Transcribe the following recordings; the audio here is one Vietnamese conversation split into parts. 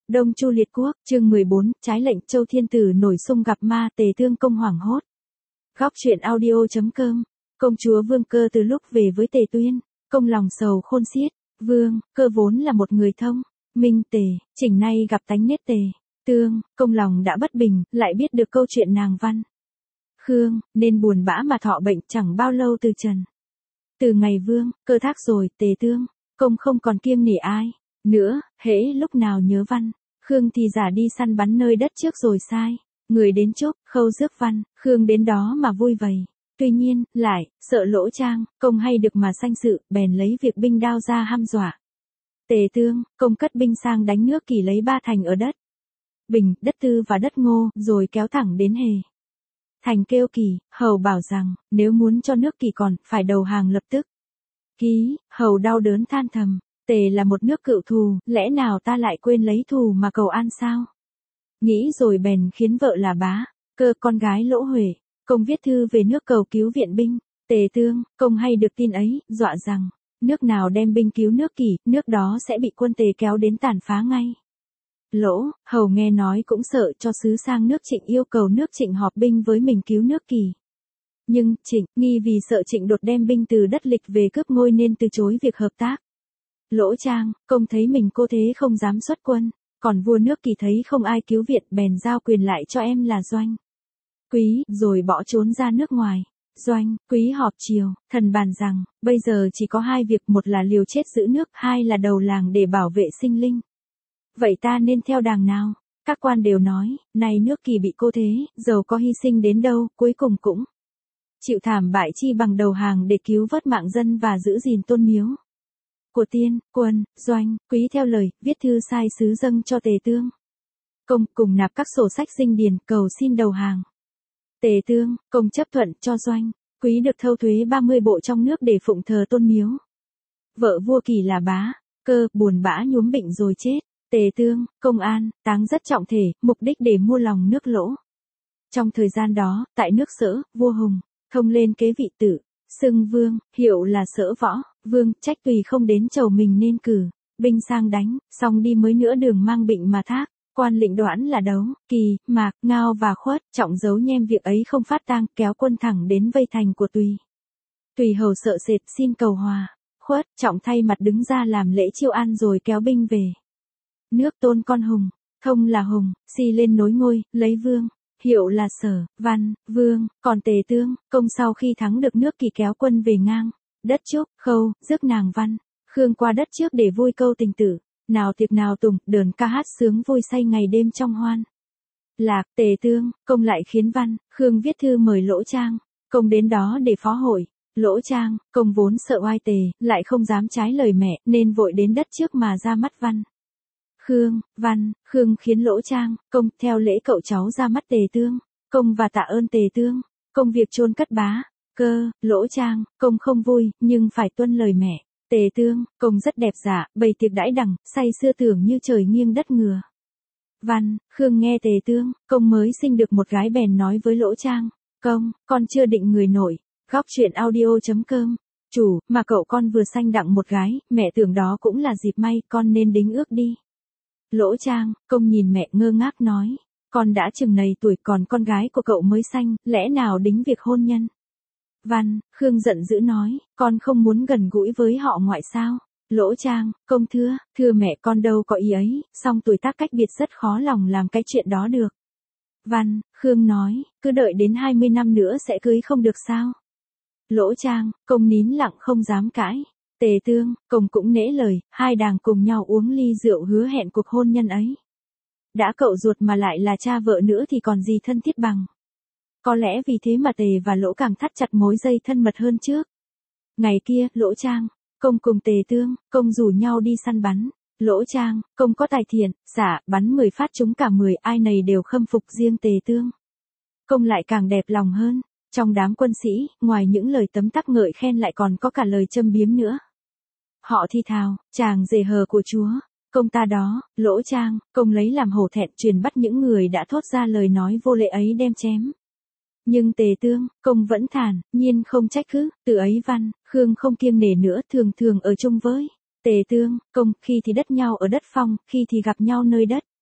Đông Chu liệt quốc, chương 14, trái lệnh Châu Thiên Tử nổi xung gặp ma, Tề Tương công hoảng hốt. Góc truyện audio.com. Công chúa Vương Cơ từ lúc về với Tề Tuyên, công lòng sầu khôn xiết. Vương Cơ vốn là một người thông minh Tề, chỉnh nay gặp tánh nết Tề Tương, công lòng đã bất bình, lại biết được câu chuyện nàng Văn Khương, nên buồn bã mà thọ bệnh chẳng bao lâu từ trần. Từ ngày Vương Cơ thác rồi, Tề Tương công không còn kiêng nể ai nữa, hễ lúc nào nhớ Văn Khương thì giả đi săn bắn nơi đất trước rồi sai người đến chúc khâu rước Văn Khương đến đó mà vui vầy. Tuy nhiên, lại sợ lỗ trang công hay được mà sanh sự, bèn lấy việc binh đao ra hăm dọa. Tề Tương công cất binh sang đánh nước Kỳ, lấy 3 thành ở đất Bình, đất Tư và đất Ngô, rồi kéo thẳng đến Hề Thành, kêu Kỳ hầu bảo rằng nếu muốn cho nước Kỳ còn phải đầu hàng lập tức. Ký hầu đau đớn than thầm, Tề là một nước cựu thù, lẽ nào ta lại quên lấy thù mà cầu an sao? Nghĩ rồi bèn khiến vợ là Bá Cơ, con gái Lỗ Huệ, công viết thư về nước cầu cứu viện binh. Tề Tương công hay được tin ấy, dọa rằng nước nào đem binh cứu nước Kỳ, nước đó sẽ bị quân Tề kéo đến tàn phá ngay. Lỗ hầu nghe nói cũng sợ, cho sứ sang nước Trịnh yêu cầu nước Trịnh họp binh với mình cứu nước Kỳ. Nhưng Trịnh nghi vì sợ Trịnh đột đem binh từ đất Lịch về cướp ngôi nên từ chối việc hợp tác. Lỗ Trang công thấy mình cô thế không dám xuất quân, còn vua nước Kỳ thấy không ai cứu viện, bèn giao quyền lại cho em là Doanh Quý, rồi bỏ trốn ra nước ngoài. Doanh Quý họp triều, thần bàn rằng bây giờ chỉ có 2 việc, một là liều chết giữ nước, 2 là đầu làng để bảo vệ sinh linh. Vậy ta nên theo đàng nào? Các quan đều nói, này nước Kỳ bị cô thế, dầu có hy sinh đến đâu, cuối cùng cũng chịu thảm bại, chi bằng đầu hàng để cứu vớt mạng dân và giữ gìn tôn miếu của tiên quân. Doanh Quý theo lời, viết thư sai sứ dâng cho Tề Tương công cùng nạp các sổ sách dinh điền, cầu xin đầu hàng. Tề Tương công chấp thuận cho Doanh Quý được thâu thuế 30 bộ trong nước để phụng thờ tôn miếu. Vợ vua Kỳ là Bá Cơ buồn bã nhuốm bệnh rồi chết. Tề Tương công an táng rất trọng thể, mục đích để mua lòng nước Lỗ. Trong thời gian đó, tại nước Sở, vua Hùng thông lên kế vị tử, xưng Vương, hiệu là Sở Võ Vương, trách tùy không đến chầu mình nên cử binh sang đánh, xong đi mới nửa đường mang bệnh mà thác. Quan lệnh Đoản là Đấu, Kỳ, Mạc, Ngao và Khuất trọng giấu nhem việc ấy không phát tang, kéo quân thẳng đến vây thành của Tùy. Tùy hầu sợ sệt xin cầu hòa. Khuất trọng thay mặt đứng ra làm lễ chiêu an rồi kéo binh về nước, tôn con Hùng thông là Hùng, si lên nối ngôi, lấy Vương hiệu là Sở Văn Vương. Còn Tề Tương công sau khi thắng được nước Kỳ kéo quân về ngang đất Trúc Khâu, rước nàng Văn Khương qua đất trước để vui câu tình tử. Nào tiệc nào tùng, đờn ca hát sướng vui say ngày đêm trong hoan lạc. Tề Tương công lại khiến Văn Khương viết thư mời Lỗ Trang công đến đó để phó hội. Lỗ Trang công vốn sợ oai Tề, lại không dám trái lời mẹ, nên vội đến đất trước mà ra mắt Văn Khương khiến Lỗ Trang công theo lễ cậu cháu ra mắt Tề Tương công và tạ ơn Tề Tương công việc chôn cất Bá Cơ. Lỗ Trang công không vui, nhưng phải tuân lời mẹ. Tề Tương công rất đẹp dạ, bày tiệc đãi đẳng, say sưa tưởng như trời nghiêng đất ngừa. Văn Khương nghe Tề Tương công mới sinh được một gái, bèn nói với Lỗ Trang công, con chưa định người nổi. Góc truyện audio.com. Chủ, mà cậu con vừa sanh đặng một gái, mẹ tưởng đó cũng là dịp may, con nên đính ước đi. Lỗ Trang công nhìn mẹ ngơ ngác nói, con đã chừng này tuổi, còn con gái của cậu mới sanh, lẽ nào đính việc hôn nhân? Văn Khương giận dữ nói, con không muốn gần gũi với họ ngoại sao? Lỗ Trang công thưa mẹ, con đâu có ý ấy, song tuổi tác cách biệt rất khó lòng làm cái chuyện đó được. Văn Khương nói, cứ đợi đến 20 năm nữa sẽ cưới không được sao? Lỗ Trang công nín lặng không dám cãi. Tề Tương công cũng nể lời, hai đàng cùng nhau uống ly rượu hứa hẹn cuộc hôn nhân ấy. Đã cậu ruột mà lại là cha vợ nữa thì còn gì thân thiết bằng. Có lẽ vì thế mà Tề và Lỗ càng thắt chặt mối dây thân mật hơn trước. Ngày kia, Lỗ Trang công cùng Tề Tương công rủ nhau đi săn bắn. Lỗ Trang công có tài thiện, xả bắn 10 phát trúng cả 10, ai nấy đều khâm phục, riêng Tề Tương công lại càng đẹp lòng hơn. Trong đám quân sĩ, ngoài những lời tấm tắc ngợi khen lại còn có cả lời châm biếm nữa. Họ thi thào, chàng rể hờ của chúa công ta đó. Lỗ Trang công lấy làm hổ thẹn, truyền bắt những người đã thốt ra lời nói vô lễ ấy đem chém. Nhưng Tề Tương công vẫn thản nhiên không trách cứ. Từ ấy Văn Khương không kiêng nể nữa, thường thường ở chung với Tề Tương công, khi thì đất nhau ở đất Phong, khi thì gặp nhau nơi đất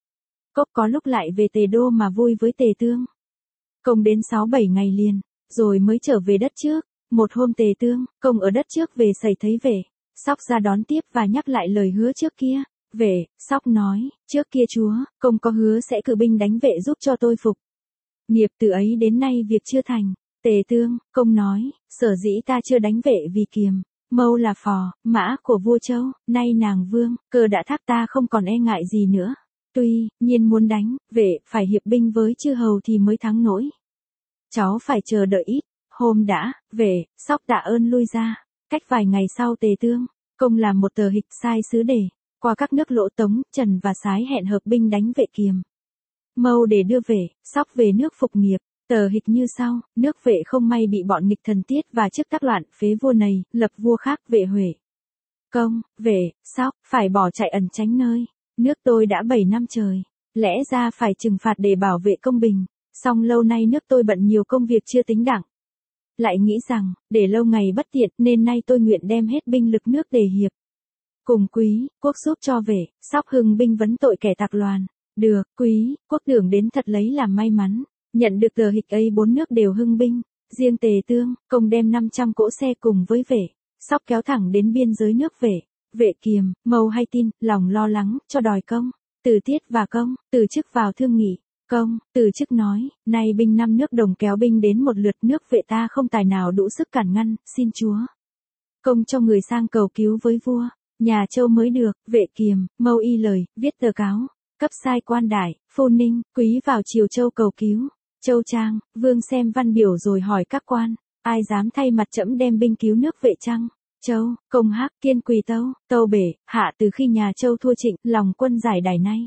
Cốc có lúc lại về Tề Đô mà vui với Tề Tương. Công đến 6-7 ngày liền, rồi mới trở về đất trước. Một hôm Tề Tương, Công ở đất trước về sẩy thấy Vệ, Sóc ra đón tiếp và nhắc lại lời hứa trước kia. Vệ, Sóc nói, trước kia chúa, Công có hứa sẽ cử binh đánh Vệ giúp cho tôi phục nghiệp, từ ấy đến nay việc chưa thành. Tề Tương, Công nói, sở dĩ ta chưa đánh Vệ vì Kiềm, Mâu là phò, mã của vua Châu, nay nàng vương, cơ đã thác ta không còn e ngại gì nữa. Tuy nhiên muốn đánh, Vệ phải hiệp binh với chư hầu thì mới thắng nổi. Cháu phải chờ đợi ít, hôm đã, Vệ, Sóc tạ ơn lui ra. Cách vài ngày sau Tề Tương, Công làm một tờ hịch sai sứ để qua các nước Lỗ Tống, Trần và Sái hẹn hợp binh đánh Vệ Kiềm, Mâu để đưa Vệ, Sóc về nước phục nghiệp. Tờ hịch như sau, nước Vệ không may bị bọn nghịch thần Tiết và chức tác loạn, phế vua này, lập vua khác. Vệ Huệ, Công, Vệ, Sóc, phải bỏ chạy ẩn tránh nơi. Nước tôi đã 7 năm trời, lẽ ra phải trừng phạt để bảo vệ công bình. Song lâu nay nước tôi bận nhiều công việc chưa tính đặng. Lại nghĩ rằng, để lâu ngày bất tiện, nên nay tôi nguyện đem hết binh lực nước để hiệp cùng Quý quốc giúp cho Vệ, Sóc hưng binh vấn tội kẻ tặc loàn. Được, Quý quốc tưởng đến thật lấy làm may mắn. Nhận được tờ hịch ấy 4 nước đều hưng binh. Riêng Tề Tương, Công đem 500 cỗ xe cùng với Vệ, Sóc kéo thẳng đến biên giới nước Vệ. Vệ Kiềm, Mâu hay tin, lòng lo lắng, cho đòi Công. Từ Tiết và Công, từ chức vào thương nghị. Công, từ chức nói, nay binh 5 nước đồng kéo binh đến một lượt, nước Vệ ta không tài nào đủ sức cản ngăn, xin chúa Công cho người sang cầu cứu với vua, nhà Châu mới được. Vệ Kiềm, Mâu y lời, viết tờ cáo, cấp sai quan đại, Phu Ninh, Quý vào triều Châu cầu cứu. Châu Trang, Vương xem văn biểu rồi hỏi các quan, ai dám thay mặt trẫm đem binh cứu nước Vệ chăng? Châu, Công Hắc, Kiên quỳ tâu, tâu bể, hạ từ khi nhà Châu thua Trịnh, lòng quân giải đài nay.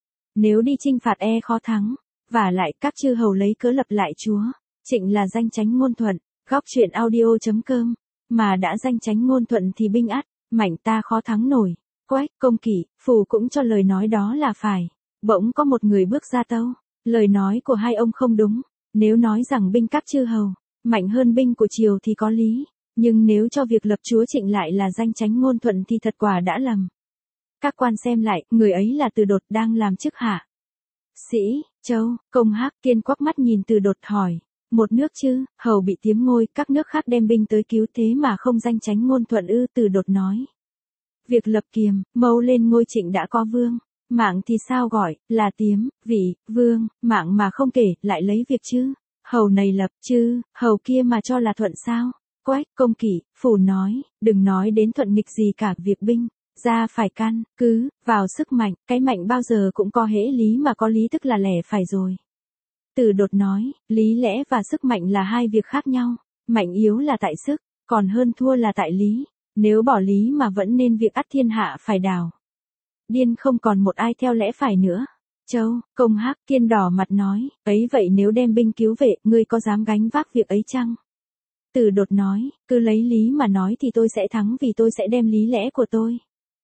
Nếu đi chinh phạt e khó thắng, và lại các chư hầu lấy cớ lập lại chúa. Trịnh là danh chánh ngôn thuận, góc truyện audio.com, mà đã danh chánh ngôn thuận thì binh ắt, mạnh ta khó thắng nổi. Quách, Công Kỷ, Phù cũng cho lời nói đó là phải. Bỗng có một người bước ra tâu, lời nói của hai ông không đúng. Nếu nói rằng binh các chư hầu mạnh hơn binh của triều thì có lý, nhưng nếu cho việc lập chúa Trịnh lại là danh chánh ngôn thuận thì thật quả đã lầm. Các quan xem lại, người ấy là Từ Đột đang làm chức hạ sĩ Châu. Công Hắc, Kiên quắc mắt nhìn Từ Đột hỏi, một nước chư hầu bị tiếm ngôi, các nước khác đem binh tới cứu thế mà không danh chánh ngôn thuận ư? Từ Đột nói, việc lập Kiềm, Mâu lên ngôi Trịnh đã có vương mạng thì sao gọi là tiếm vị vương mạng mà không kể, lại lấy việc chư hầu này lập chư hầu kia mà cho là thuận sao? Quách, Công Kỷ, Phù nói, đừng nói đến thuận nghịch gì cả, việc binh ra phải căn cứ vào sức mạnh, cái mạnh bao giờ cũng có hễ lý, mà có lý tức là lẽ phải rồi. Từ Đột nói, lý lẽ và sức mạnh là hai việc khác nhau, mạnh yếu là tại sức, còn hơn thua là tại lý. Nếu bỏ lý mà vẫn nên việc ắt thiên hạ phải đảo điên, không còn một ai theo lẽ phải nữa. Châu, Công Hắc, Kiên đỏ mặt nói, ấy vậy nếu đem binh cứu Vệ, ngươi có dám gánh vác việc ấy chăng? Từ Đột nói, cứ lấy lý mà nói thì tôi sẽ thắng, vì tôi sẽ đem lý lẽ của tôi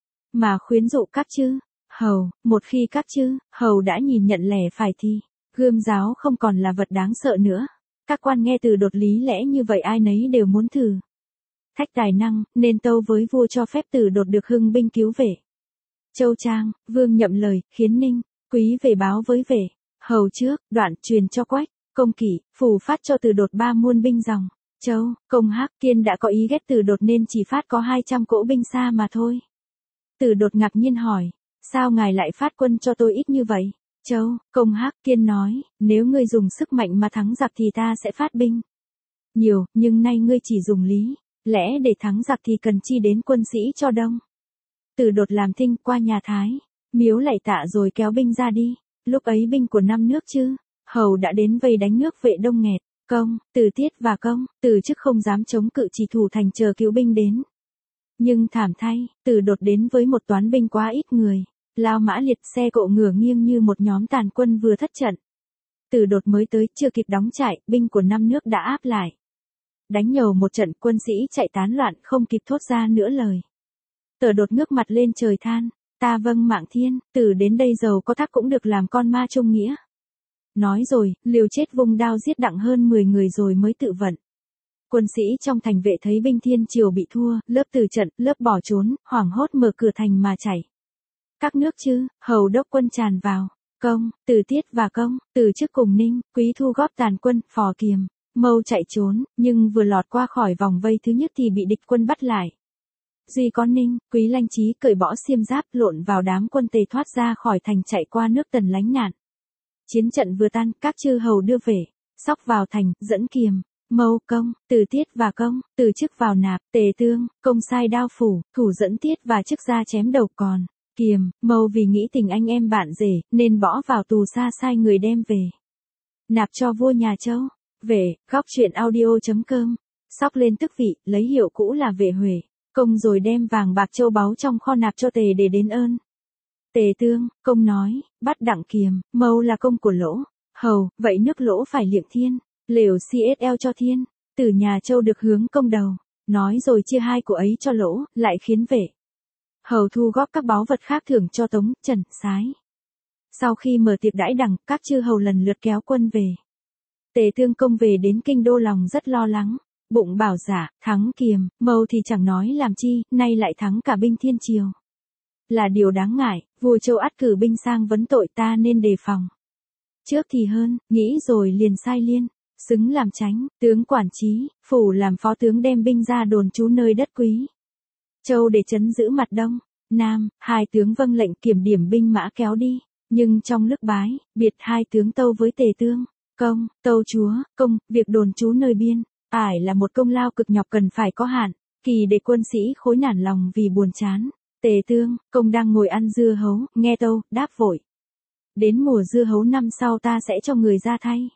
mà khuyến dụ các chư hầu. Một khi các chư hầu đã nhìn nhận lẽ phải thì gươm giáo không còn là vật đáng sợ nữa. Các quan nghe Từ Đột lý lẽ như vậy, ai nấy đều muốn thử thách tài năng, nên tâu với vua cho phép Từ Đột được hưng binh cứu Vệ. Châu Trang, Vương nhậm lời, khiến Ninh, Quý về báo với Vệ hầu trước, đoạn truyền cho Quách, Công Kỷ, Phù phát cho Từ Đột 3 muôn binh dòng. Châu, Công Hắc, Kiên đã có ý ghét Từ Đột nên chỉ phát có 200 cỗ binh xa mà thôi. Từ Đột ngạc nhiên hỏi, sao ngài lại phát quân cho tôi ít như vậy? Châu, Công Hắc, Kiên nói, nếu ngươi dùng sức mạnh mà thắng giặc thì ta sẽ phát binh nhiều, nhưng nay ngươi chỉ dùng lý lẽ để thắng giặc thì cần chi đến quân sĩ cho đông. Từ Đột làm thinh qua nhà Thái Miếu lạy tạ rồi kéo binh ra đi. Lúc ấy binh của 5 nước chư hầu đã đến vây đánh nước Vệ đông nghẹt. Công, Từ Tiết và Công, từ chức không dám chống cự, chỉ thủ thành chờ cứu binh đến. Nhưng thảm thay, Từ Đột đến với một toán binh quá ít người, lao mã liệt, xe cộ ngửa nghiêng như một nhóm tàn quân vừa thất trận. Từ Đột mới tới, chưa kịp đóng trại, binh của 5 nước đã áp lại. Đánh nhầu một trận, quân sĩ chạy tán loạn, không kịp thốt ra nữa lời. Từ Đột ngước mặt lên trời than, ta vâng mạng thiên, từ đến đây giàu có thác cũng được làm con ma trung nghĩa. Nói rồi, liều chết vung đao giết đặng hơn 10 người rồi mới tự vận. Quân sĩ trong thành Vệ thấy binh thiên triều bị thua, lớp từ trận, lớp bỏ trốn, hoảng hốt mở cửa thành mà chạy. Các nước chư hầu đốc quân tràn vào. công, Từ Tiết và công, từ chức cùng Ninh, Quý thu góp tàn quân, Phò Kiềm, Mâu chạy trốn, nhưng vừa lọt qua khỏi vòng vây thứ nhất thì bị địch quân bắt lại. Duy có Ninh, Quý Lanh Chí cởi bỏ xiêm giáp lộn vào đám quân Tề thoát ra khỏi thành chạy qua nước Tần lánh nạn. Chiến trận vừa tan, các chư hầu đưa về, Sóc vào thành, dẫn Kiềm, Mâu, công, Từ Tiết và công, từ chức vào nạp, Tề Tương, công sai đao phủ, thủ dẫn Tiết và chức ra chém đầu còn. Kiềm, Mâu vì nghĩ tình anh em bạn rể, nên bỏ vào tù xa sai người đem về. Nạp cho vua nhà Châu. Về, góc truyện audio.com. Sóc lên tước vị, lấy hiệu cũ là Vệ Huệ. Công rồi đem vàng bạc châu báu trong kho nạp cho Tề để đền ơn. Tề Tương, công nói, bắt Đặng Kiềm, Mâu là công của Lỗ. Hầu, vậy nước Lỗ phải liệm thiên. Lều CSL cho thiên. Từ nhà Châu được hướng công đầu. Nói rồi chia hai của ấy cho Lỗ, lại khiến Vệ Hầu thu góp các báu vật khác thưởng cho Tống, Trần, Sái. Sau khi mở tiệc đãi đẳng, các chư hầu lần lượt kéo quân về. Tề Tương công về đến kinh đô lòng rất lo lắng, bụng bảo dạ, thắng Kiềm, Mâu thì chẳng nói làm chi, nay lại thắng cả binh thiên triều. Là điều đáng ngại, vua Châu ắt cử binh sang vấn tội ta nên đề phòng. Trước thì hơn, nghĩ rồi liền sai Liên, xứng làm chánh, tướng quản trí, phủ làm phó tướng đem binh ra đồn trú nơi đất Quý Châu để trấn giữ mặt đông, nam, hai tướng vâng lệnh kiểm điểm binh mã kéo đi, nhưng trong lúc bái, biệt hai tướng tâu với Tề Tương, công, tâu chúa, công, việc đồn trú nơi biên, ải là một công lao cực nhọc cần phải có hạn, kỳ để quân sĩ khối nản lòng vì buồn chán. Tề Tương, công đang ngồi ăn dưa hấu, nghe tâu, đáp vội. Đến mùa dưa hấu năm sau ta sẽ cho người ra thay.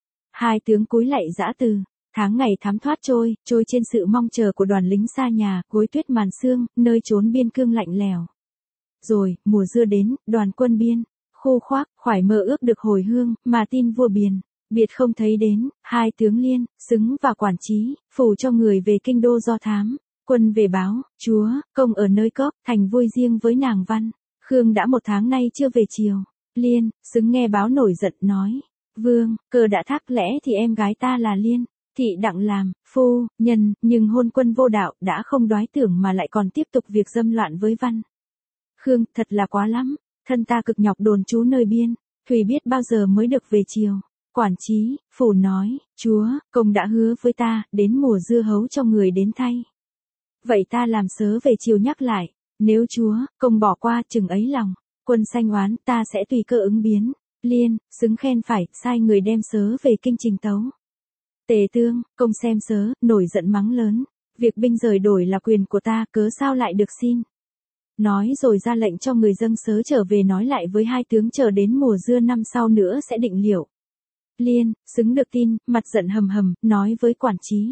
Hai tướng cúi lạy giã từ. Tháng ngày thám thoát trôi trên sự mong chờ của đoàn lính xa nhà, gối tuyết màn sương, nơi chốn biên cương lạnh lẽo. Rồi, mùa dưa đến, đoàn quân biên, khu khoác, khoải mơ ước được hồi hương, mà tin vua Biền, biệt không thấy đến, hai tướng Liên, xứng và quản trí, phủ cho người về kinh đô do thám. Quân về báo, chúa, công ở nơi cốc, thành vui riêng với nàng Văn. Khương đã 1 tháng nay chưa về chiều. Liên, xứng nghe báo nổi giận nói. Vương, cơ đã thác lẽ thì em gái ta là Liên. Thị đặng làm, phu, nhân, nhưng hôn quân vô đạo đã không đoái tưởng mà lại còn tiếp tục việc dâm loạn với Văn. Khương, thật là quá lắm, thân ta cực nhọc đồn trú nơi biên, thùy biết bao giờ mới được về chiều. Quản trí, phủ nói, chúa, công đã hứa với ta, đến mùa dưa hấu cho người đến thay. Vậy ta làm sớ về chiều nhắc lại, nếu chúa, công bỏ qua chừng ấy lòng, quân sanh oán ta sẽ tùy cơ ứng biến. Liên, xứng khen phải, sai người đem sớ về kinh trình tấu. Tề Tương, công xem sớ, nổi giận mắng lớn, việc binh rời đổi là quyền của ta, cớ sao lại được xin. Nói rồi ra lệnh cho người dâng sớ trở về nói lại với hai tướng chờ đến mùa dưa năm sau nữa sẽ định liệu. Liên, xứng được tin, mặt giận hầm hầm, nói với quản trí.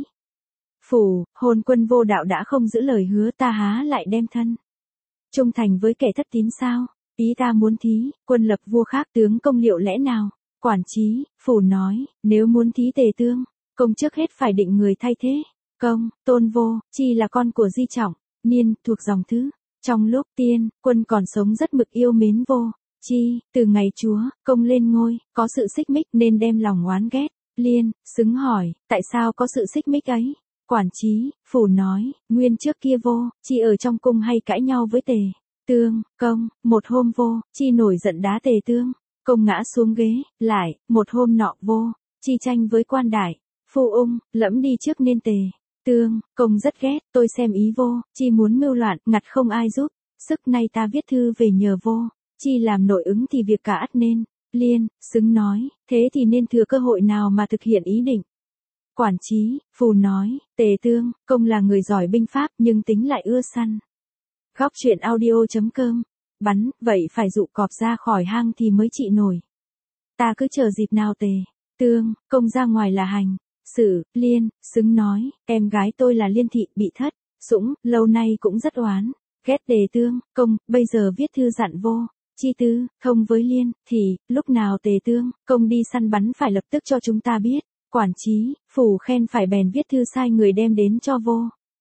Phủ, hôn quân vô đạo đã không giữ lời hứa ta há lại đem thân. Trung thành với kẻ thất tín sao, ý ta muốn thí, quân lập vua khác tướng công liệu lẽ nào. Quản trí, phủ nói, nếu muốn thí Tề Tương, công trước hết phải định người thay thế. Công, Tôn Vô, chi là con của Di Trọng, Niên, thuộc dòng Thứ. Trong lúc Tiên, quân còn sống rất mực yêu mến Vô, chi, từ ngày chúa, công lên ngôi, có sự xích mích nên đem lòng oán ghét. Liên, xứng hỏi, tại sao có sự xích mích ấy? Quản trí, phủ nói, nguyên trước kia Vô, chi ở trong cung hay cãi nhau với Tề Tương, công, một hôm Vô, chi nổi giận đá Tề Tương, công ngã xuống ghế, lại, một hôm nọ Vô, chi tranh với quan đại, phu ung, lẫm đi trước nên Tề Tương, công rất ghét, tôi xem ý Vô, chi muốn mưu loạn, ngặt không ai giúp, sức nay ta viết thư về nhờ Vô, chi làm nội ứng thì việc cả ắt nên. Liên, xứng nói, thế thì nên thừa cơ hội nào mà thực hiện ý định. Quản trí, phù nói, Tề Tương, công là người giỏi binh pháp nhưng tính lại ưa săn. Góc truyện audio.com, bắn, vậy phải dụ cọp ra khỏi hang thì mới trị nổi. Ta cứ chờ dịp nào Tề Tương, công ra ngoài là hành. Sử, Liên, xứng nói, em gái tôi là Liên thị, bị thất, sủng, lâu nay cũng rất oán, ghét Tề Tương, công, bây giờ viết thư dặn Vô, chi tư, thông với Liên, thì, lúc nào Tề Tương, công đi săn bắn phải lập tức cho chúng ta biết. Quản trí, phủ khen phải bèn viết thư sai người đem đến cho Vô.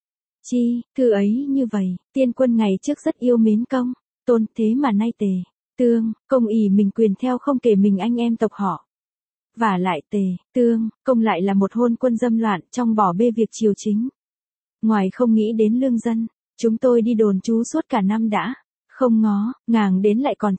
Chi, thư ấy như vậy, tiên quân ngày trước rất yêu mến công, tôn thế mà nay Tề Tương, công ỷ mình quyền theo không kể mình anh em tộc họ. Và lại Tề Tương, công lại là một hôn quân dâm loạn trong bỏ bê việc triều chính. Ngoài không nghĩ đến lương dân, chúng tôi đi đồn trú suốt cả năm đã, không ngó, ngàng đến lại còn trách,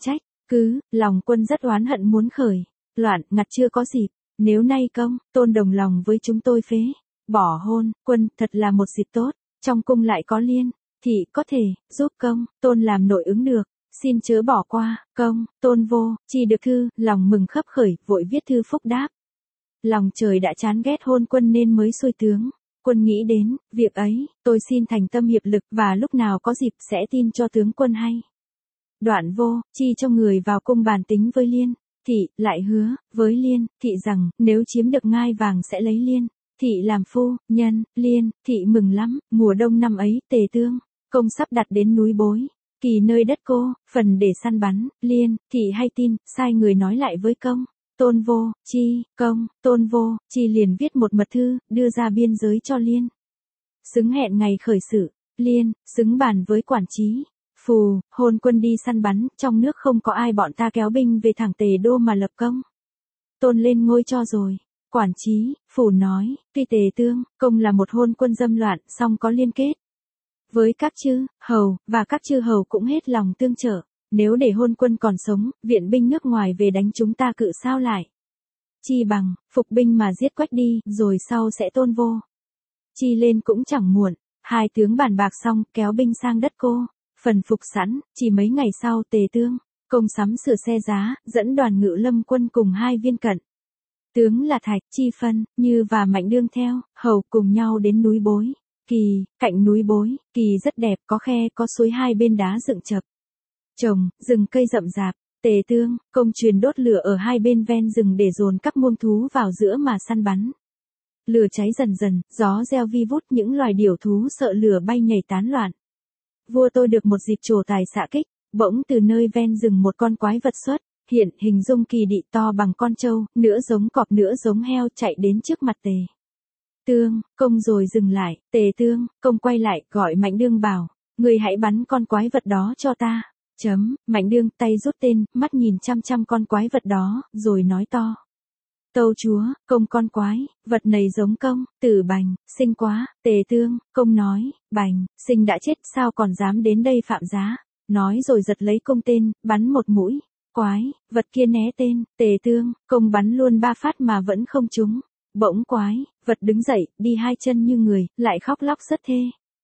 Lòng Quân rất oán hận muốn khởi, loạn ngặt chưa có dịp, nếu nay công, Tôn đồng lòng với chúng tôi phế, bỏ hôn, Quân thật là một dịp tốt, trong cung lại có Liên, thị có thể, giúp công, Tôn làm nội ứng được, xin chớ bỏ qua, công, Tôn vô, chi được thư, lòng mừng khấp khởi, vội viết thư phúc đáp. Lòng trời đã chán ghét hôn Quân nên mới xuôi tướng. Quân nghĩ đến, việc ấy, tôi xin thành tâm hiệp lực và lúc nào có dịp sẽ tin cho tướng quân hay. Đoạn vô, chi cho người vào cung bàn tính với Liên, thị, lại hứa, với Liên, thị rằng, nếu chiếm được ngai vàng sẽ lấy Liên, thị làm phu, nhân, Liên, thị mừng lắm, mùa đông năm ấy, Tề Tương, công sắp đặt đến núi Bối, kỳ nơi đất cô, phần để săn bắn, Liên, thị hay tin, sai người nói lại với công. Tôn vô, chi, công, Tôn vô, chi liền viết một mật thư, đưa ra biên giới cho Liên. Xứng hẹn ngày khởi sự, Liên, xứng bàn với quản trí. Phù, hôn Quân đi săn bắn, trong nước không có ai bọn ta kéo binh về thẳng Tề Đô mà lập công. Tôn lên ngôi cho rồi. Quản trí, Phù nói, tuy Tề Tương, công là một hôn quân dâm loạn, song có liên kết với các chư, hầu, và các chư hầu cũng hết lòng tương trợ. Nếu để hôn Quân còn sống, viện binh nước ngoài về đánh chúng ta cự sao lại. Chi bằng, phục binh mà giết Quách đi, rồi sau sẽ Tôn vô. Chi lên cũng chẳng muộn, hai tướng bàn bạc xong, kéo binh sang đất cô. Phần phục sẵn, chỉ mấy ngày sau Tề Tương, công sắm sửa xe giá, dẫn đoàn Ngự Lâm Quân cùng hai viên cận. Tướng là Thạch, Chi Phân, Như và Mạnh Đương theo, hầu cùng nhau đến núi Bối. Kỳ, cạnh núi Bối, kỳ rất đẹp, có khe, có suối hai bên đá dựng chập. Trồng, rừng cây rậm rạp, Tề Tương, công truyền đốt lửa ở hai bên ven rừng để dồn các muông thú vào giữa mà săn bắn. Lửa cháy dần dần, gió reo vi vút, những loài điểu thú sợ lửa bay nhảy tán loạn. Vua tôi được một dịp trổ tài xạ kích, bỗng từ nơi ven rừng một con quái vật xuất, hiện hình dung kỳ đị to bằng con trâu, nửa giống cọp nửa giống heo chạy đến trước mặt Tề Tương, công rồi dừng lại, Tề Tương, công quay lại, gọi Mạnh Đương bảo, người hãy bắn con quái vật đó cho ta. Mạnh Đương tay rút tên, mắt nhìn chăm chăm con quái vật đó, rồi nói to. Tâu chúa, công con quái, vật này giống công, Tử Bành, xinh quá, Tề Tương, công nói, Bành, xinh đã chết sao còn dám đến đây phạm giá, nói rồi giật lấy công tên, bắn một mũi, quái, vật kia né tên, Tề Tương, công bắn luôn 3 phát mà vẫn không trúng, bỗng quái, vật đứng dậy, đi hai chân như người, lại khóc lóc rất thê.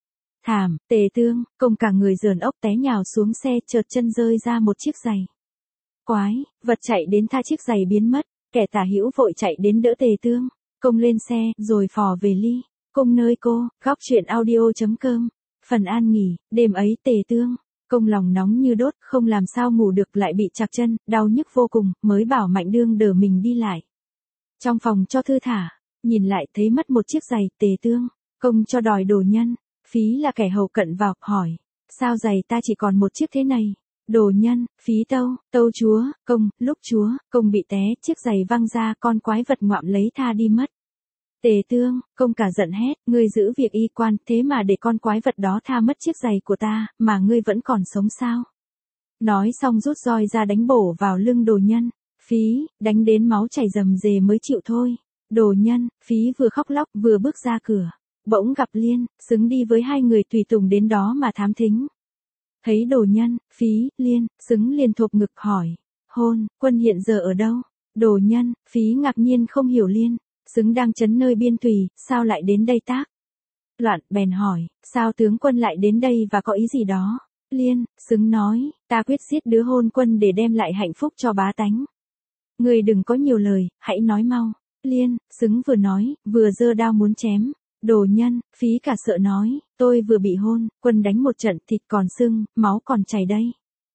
Thảm, Tề Tương, công cả người dờn ốc té nhào xuống xe, chợt chân rơi ra một chiếc giày. Quái, vật chạy đến tha chiếc giày biến mất, kẻ tả hữu vội chạy đến đỡ Tề Tương, công lên xe, rồi phò về ly, cung nơi cô, góc truyện audio.com, phần an nghỉ, đêm ấy Tề Tương, công lòng nóng như đốt, không làm sao ngủ được lại bị chạc chân, đau nhức vô cùng, mới bảo Mạnh Đương đỡ mình đi lại. Trong phòng cho thư thả, nhìn lại thấy mất một chiếc giày, Tề Tương, công cho đòi đồ nhân. Phí là kẻ hầu cận vào, hỏi, sao giày ta chỉ còn một chiếc thế này? Đồ nhân, Phí tâu chúa, công, lúc chúa, công bị té, chiếc giày văng ra, con quái vật ngoạm lấy tha đi mất. Tề Tương, công cả giận hét, ngươi giữ việc y quan, thế mà để con quái vật đó tha mất chiếc giày của ta, mà ngươi vẫn còn sống sao? Nói xong rút roi ra đánh bổ vào lưng đồ nhân, Phí, đánh đến máu chảy rầm rề mới chịu thôi. Đồ nhân, Phí vừa khóc lóc vừa bước ra cửa. Bỗng gặp Liên, xứng đi với hai người tùy tùng đến đó mà thám thính. Thấy đồ nhân, Phí, Liên, xứng liền thộp ngực hỏi. Hôn, Quân hiện giờ ở đâu? Đồ nhân, Phí ngạc nhiên không hiểu Liên, xứng đang trấn nơi biên thùy, sao lại đến đây tác? Loạn, bèn hỏi, sao tướng Quân lại đến đây và có ý gì đó? Liên, xứng nói, ta quyết giết đứa hôn Quân để đem lại hạnh phúc cho bá tánh. Người đừng có nhiều lời, hãy nói mau. Liên, xứng vừa nói, vừa giơ đao muốn chém. Đồ nhân, Phí cả sợ nói, tôi vừa bị hôn, Quân đánh một trận thịt còn sưng, máu còn chảy đây.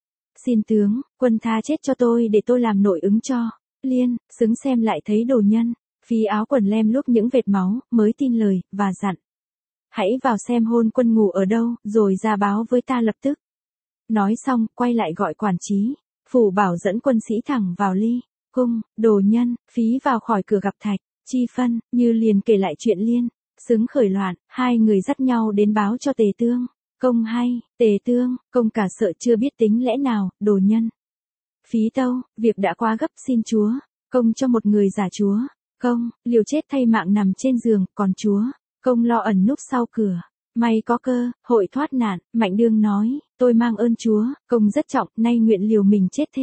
Xin tướng, Quân tha chết cho tôi để tôi làm nội ứng cho. Liên, xứng xem lại thấy đồ nhân, Phí áo quần lem luốc những vệt máu, mới tin lời, và dặn. Hãy vào xem hôn Quân ngủ ở đâu, rồi ra báo với ta lập tức. Nói xong, quay lại gọi quản trí, phủ bảo dẫn quân sĩ thẳng vào ly, cung, đồ nhân, Phí vào khỏi cửa gặp Thạch, Chi Phân, Như liền kể lại chuyện Liên. Xứng khởi loạn, hai người dắt nhau đến báo cho Tề Tương. Công hay, Tề Tương, công cả sợ chưa biết tính lẽ nào, đồ nhân. Phí tâu, việc đã quá gấp xin chúa, công cho một người giả chúa. Công, liều chết thay mạng nằm trên giường, còn chúa, công lo ẩn núp sau cửa. May có cơ, hội thoát nạn, Mạnh Đương nói, tôi mang ơn chúa, công rất trọng, nay nguyện liều mình chết thế.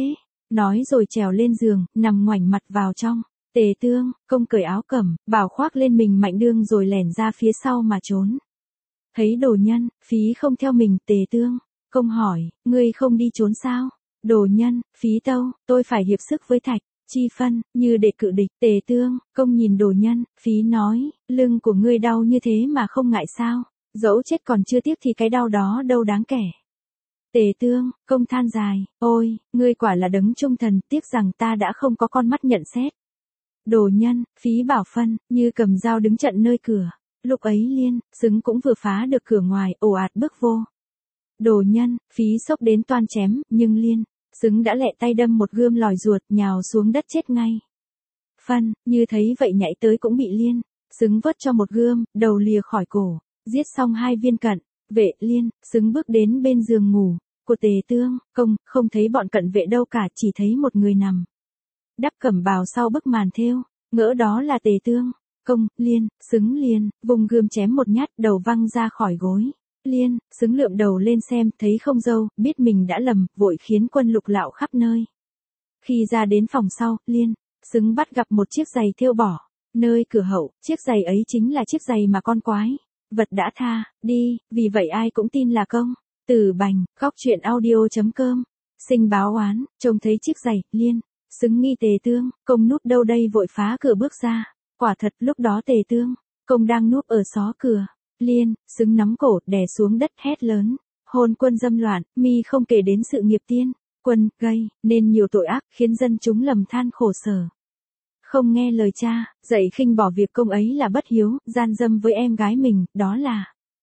Nói rồi trèo lên giường, nằm ngoảnh mặt vào trong. Tề Tương, công cởi áo cẩm, bảo khoác lên mình Mạnh Đương rồi lẻn ra phía sau mà trốn. Thấy Đồ Nhân, Phí không theo mình, Tề Tương, công hỏi, ngươi không đi trốn sao? Đồ Nhân, Phí tâu, tôi phải hiệp sức với Thạch Chi Phân, như để cự địch. Tề Tương, công nhìn Đồ Nhân, Phí nói, lưng của ngươi đau như thế mà không ngại sao? Dẫu chết còn chưa tiếc thì cái đau đó đâu đáng kể. Tề Tương, công than dài, ôi, ngươi quả là đấng trung thần, tiếc rằng ta đã không có con mắt nhận xét. Đồ Nhân, Phí bảo Phân, như cầm dao đứng chặn nơi cửa. Lúc ấy Liên, Xứng cũng vừa phá được cửa ngoài, ồ ạt bước vô. Đồ Nhân, Phí xốc đến toan chém, nhưng Liên, Xứng đã lẹ tay đâm một gươm lòi ruột, nhào xuống đất chết ngay. Phân, như thấy vậy nhảy tới cũng bị Liên, Xứng vớt cho một gươm, đầu lìa khỏi cổ, giết xong 2 viên cận vệ. Liên, Xứng bước đến bên giường ngủ của Tề Tương, công, không thấy bọn cận vệ đâu cả, chỉ thấy một người nằm đắp cẩm bào sau bức màn thêu, ngỡ đó là Tề Tương. Công, Liên, Xứng liền, vùng gươm chém một nhát, đầu văng ra khỏi gối. Liên, Xứng lượm đầu lên xem, thấy không dâu, biết mình đã lầm, vội khiến quân lục lạo khắp nơi. Khi ra đến phòng sau, Liên, Xứng bắt gặp một chiếc giày thêu bỏ, nơi cửa hậu, chiếc giày ấy chính là chiếc giày mà con quái vật đã tha đi, vì vậy ai cũng tin là công. Từ Bành, góc truyện audio.com. Sinh báo oán, trông thấy chiếc giày, Liên, Xứng nghi Tề Tương, công núp đâu đây vội phá cửa bước ra. Quả thật lúc đó Tề Tương, công đang núp ở xó cửa. Liên, Xứng nắm cổ, đè xuống đất hét lớn. Hôn quân dâm loạn, mi không kể đến sự nghiệp tiên quân gây nên nhiều tội ác, khiến dân chúng lầm than khổ sở. Không nghe lời cha, dạy khinh bỏ việc công ấy là bất hiếu, gian dâm với em gái mình, đó là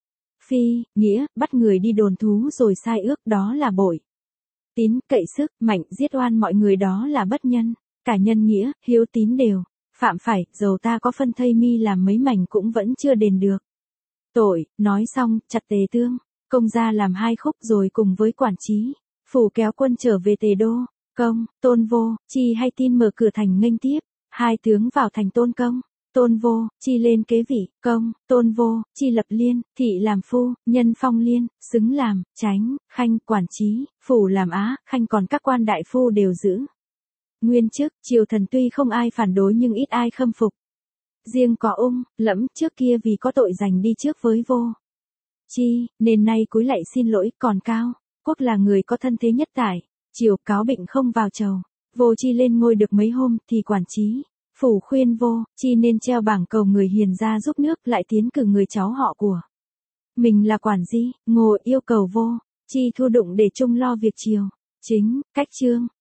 phi nghĩa, bắt người đi đồn thú rồi sai ước, đó là bội tín, cậy sức, mạnh, giết oan mọi người, đó là bất nhân. Cả nhân nghĩa, hiếu tín đều phạm phải, dầu ta có phân thây mi làm mấy mảnh cũng vẫn chưa đền được tội. Nói xong, chặt Tề Tương, công ra làm 2 khúc rồi cùng với quản trí phủ kéo quân trở về Tề đô. Công, Tôn Vô, Chi hay tin mở cửa thành nghênh tiếp. 2 tướng vào thành tôn công. Tôn Vô, Chi lên kế vị. Công, Tôn Vô, Chi lập Liên, thị làm phu, nhân phong Liên, Xứng làm chánh, khanh, quản trí, phủ làm á, khanh, còn các quan đại phu đều giữ nguyên chức. Triều thần tuy không ai phản đối nhưng ít ai khâm phục. Riêng có Ung, Lẫm trước kia vì có tội giành đi trước với Vô Chi, nên nay cúi lạy xin lỗi. Còn Cao Quốc là người có thân thế nhất tại triều, cáo bệnh không vào chầu. Vô Chi lên ngôi được mấy hôm thì quản trí phủ khuyên Vô Chi nên treo bảng cầu người hiền ra giúp nước, lại tiến cử người cháu họ của mình là quản di. Ngô yêu cầu Vô Chi thu đụng để trông lo việc triều chính. Cách chương